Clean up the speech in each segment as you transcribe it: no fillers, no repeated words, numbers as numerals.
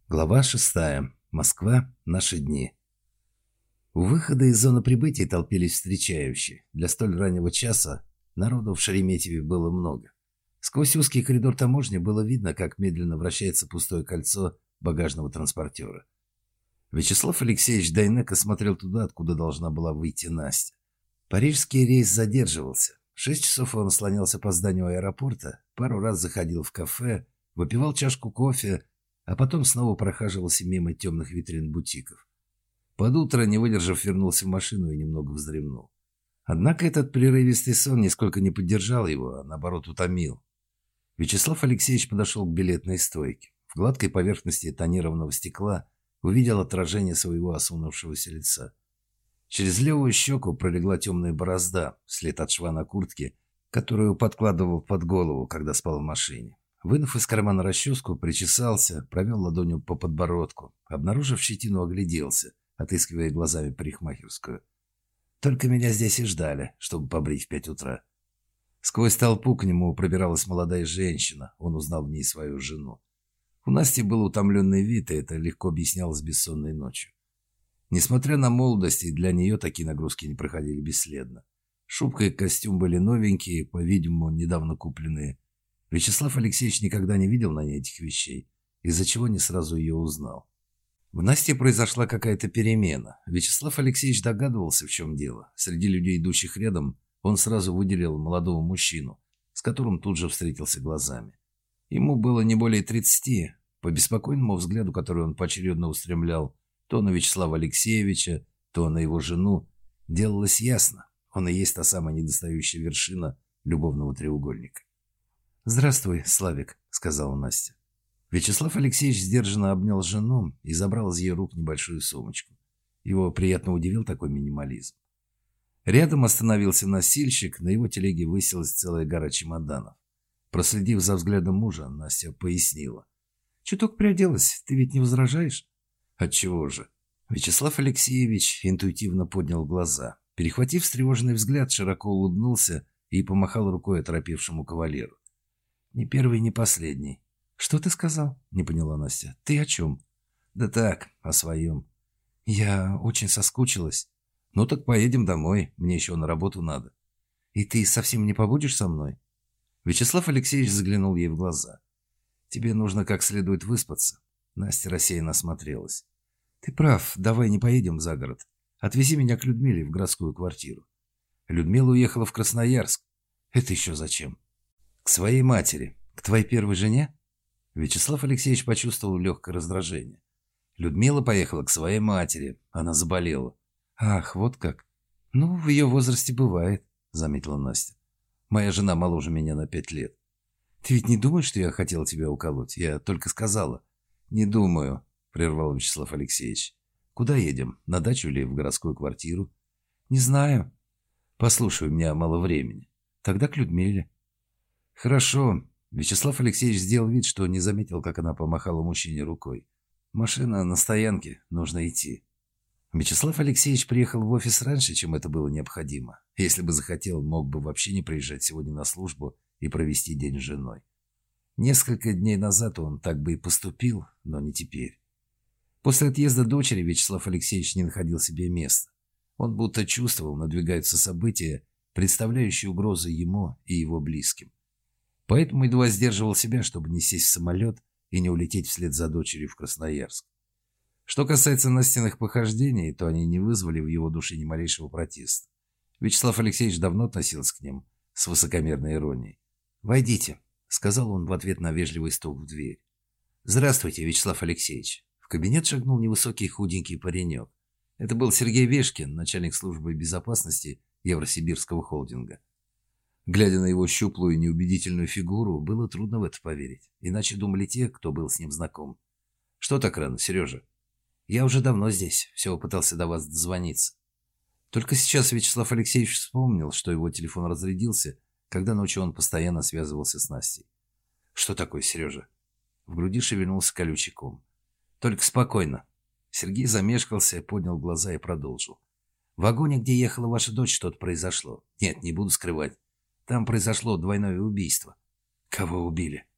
Глава 6. Москва. Наши дни. У выхода из зоны прибытия толпились встречающие. Для столь раннего часа народу в Шереметьеве было много. Сквозь узкий коридор таможни было видно, как медленно вращается пустое кольцо багажного транспортера. Вячеслав Алексеевич Дайнеко смотрел туда, откуда должна была выйти Настя. Парижский рейс задерживался. 6 часов он слонялся по зданию аэропорта, пару раз заходил в кафе, выпивал чашку кофе, а потом снова прохаживался мимо темных витрин бутиков. Под утро, не выдержав, вернулся в машину и немного вздремнул. Однако этот прерывистый сон нисколько не поддержал его, а наоборот утомил. Вячеслав Алексеевич подошел к билетной стойке. В гладкой поверхности тонированного стекла увидел отражение своего осунувшегося лица. Через левую щеку пролегла темная борозда, след от шва на куртке, которую подкладывал под голову, когда спал в машине. Вынув из кармана расческу, причесался, провел ладонью по подбородку. Обнаружив щетину, огляделся, отыскивая глазами парикмахерскую. Только меня здесь и ждали, чтобы побрить в 5 утра. Сквозь толпу к нему пробиралась молодая женщина. Он узнал в ней свою жену. У Насти был утомленный вид, и это легко объяснялось бессонной ночью. Несмотря на молодость, и для нее такие нагрузки не проходили бесследно. Шубка и костюм были новенькие, по-видимому, недавно купленные. Вячеслав Алексеевич никогда не видел на ней этих вещей, из-за чего не сразу ее узнал. В Насте произошла какая-то перемена. Вячеслав Алексеевич догадывался, в чем дело. Среди людей, идущих рядом, он сразу выделил молодого мужчину, с которым тут же встретился глазами. Ему было не более 30. По беспокойному взгляду, который он поочередно устремлял то на Вячеслава Алексеевича, то на его жену, делалось ясно, он и есть та самая недостающая вершина любовного треугольника. «Здравствуй, Славик», — сказала Настя. Вячеслав Алексеевич сдержанно обнял жену и забрал из ее рук небольшую сумочку. Его приятно удивил такой минимализм. Рядом остановился носильщик, на его телеге высилась целая гора чемоданов. Проследив за взглядом мужа, Настя пояснила. «Чуток приоделась, ты ведь не возражаешь?» «Отчего же?» Вячеслав Алексеевич интуитивно поднял глаза. Перехватив встревоженный взгляд, широко улыбнулся и помахал рукой оторопевшему кавалеру. «Не первый, не последний». «Что ты сказал?» — не поняла Настя. «Ты о чем?» «Да так, о своем». «Я очень соскучилась». «Ну так поедем домой, мне еще на работу надо». «И ты совсем не побудешь со мной?» Вячеслав Алексеевич заглянул ей в глаза. «Тебе нужно как следует выспаться». Настя рассеянно осмотрелась. «Ты прав, давай не поедем за город. Отвези меня к Людмиле в городскую квартиру». Людмила уехала в Красноярск. «Это еще зачем?» «К своей матери. К твоей первой жене?» Вячеслав Алексеевич почувствовал легкое раздражение. Людмила поехала к своей матери. Она заболела. «Ах, вот как. Ну, в ее возрасте бывает», — заметила Настя. «Моя жена моложе меня на 5 лет. Ты ведь не думаешь, что я хотела тебя уколоть? Я только сказала». «Не думаю», — прервал Вячеслав Алексеевич. «Куда едем? На дачу или в городскую квартиру?» «Не знаю». «Послушай, у меня мало времени». «Тогда к Людмиле». «Хорошо». Вячеслав Алексеевич сделал вид, что не заметил, как она помахала мужчине рукой. «Машина на стоянке, нужно идти». Вячеслав Алексеевич приехал в офис раньше, чем это было необходимо. Если бы захотел, мог бы вообще не приезжать сегодня на службу и провести день с женой. Несколько дней назад он так бы и поступил, но не теперь. После отъезда дочери Вячеслав Алексеевич не находил себе места. Он будто чувствовал, надвигаются события, представляющие угрозы ему и его близким. Поэтому едва сдерживал себя, чтобы не сесть в самолет и не улететь вслед за дочерью в Красноярск. Что касается Настиных похождений, то они не вызвали в его душе ни малейшего протеста. Вячеслав Алексеевич давно относился к ним с высокомерной иронией. «Войдите», — сказал он в ответ на вежливый стук в дверь. «Здравствуйте, Вячеслав Алексеевич». В кабинет шагнул невысокий худенький паренек. Это был Сергей Вешкин, начальник службы безопасности Евросибирского холдинга. Глядя на его щуплую и неубедительную фигуру, было трудно в это поверить. Иначе думали те, кто был с ним знаком. «Что так рано, Сережа?» «Я уже давно здесь. Все пытался до вас дозвониться». Только сейчас Вячеслав Алексеевич вспомнил, что его телефон разрядился, когда ночью он постоянно связывался с Настей. «Что такое, Сережа?» В груди шевельнулся колючий ком. «Только спокойно». Сергей замешкался, поднял глаза и продолжил. «В вагоне, где ехала ваша дочь, что-то произошло. Нет, не буду скрывать. Там произошло двойное убийство». «Кого убили?»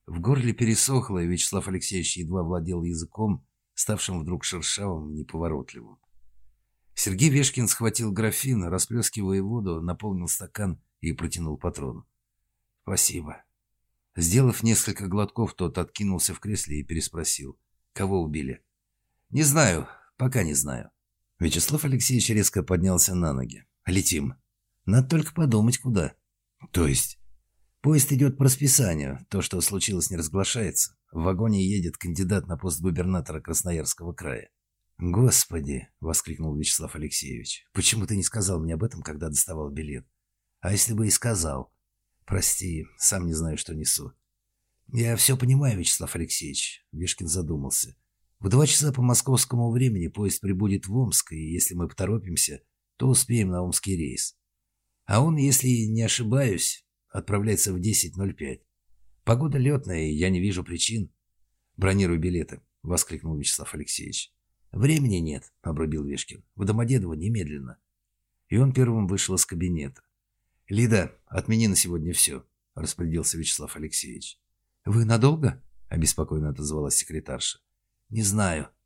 В горле пересохло, и Вячеслав Алексеевич едва владел языком, ставшим вдруг шершавым и неповоротливым. Сергей Вешкин схватил графин, расплескивая воду, наполнил стакан и протянул патрону. «Спасибо». Сделав несколько глотков, тот откинулся в кресле и переспросил. «Кого убили?» «Не знаю, пока не знаю». Вячеслав Алексеевич резко поднялся на ноги. «Летим. Надо только подумать, куда». «То есть?» «Поезд идет по расписанию. То, что случилось, не разглашается. В вагоне едет кандидат на пост губернатора Красноярского края». «Господи!» — воскликнул Вячеслав Алексеевич. «Почему ты не сказал мне об этом, когда доставал билет? А если бы и сказал? Прости, сам не знаю, что несу». «Я все понимаю, Вячеслав Алексеевич», — Вешкин задумался. «В 2 часа по московскому времени поезд прибудет в Омск, и если мы поторопимся, то успеем на омский рейс. А он, если не ошибаюсь, отправляется в 10:05. Погода летная, и я не вижу причин». «Бронируй билеты», — воскликнул Вячеслав Алексеевич. «Времени нет», — обрубил Вешкин. «В Домодедово немедленно». И он первым вышел из кабинета. «Лида, отмени на сегодня все», — распорядился Вячеслав Алексеевич. «Вы надолго?» — обеспокоенно отозвалась секретарша. «Не знаю»,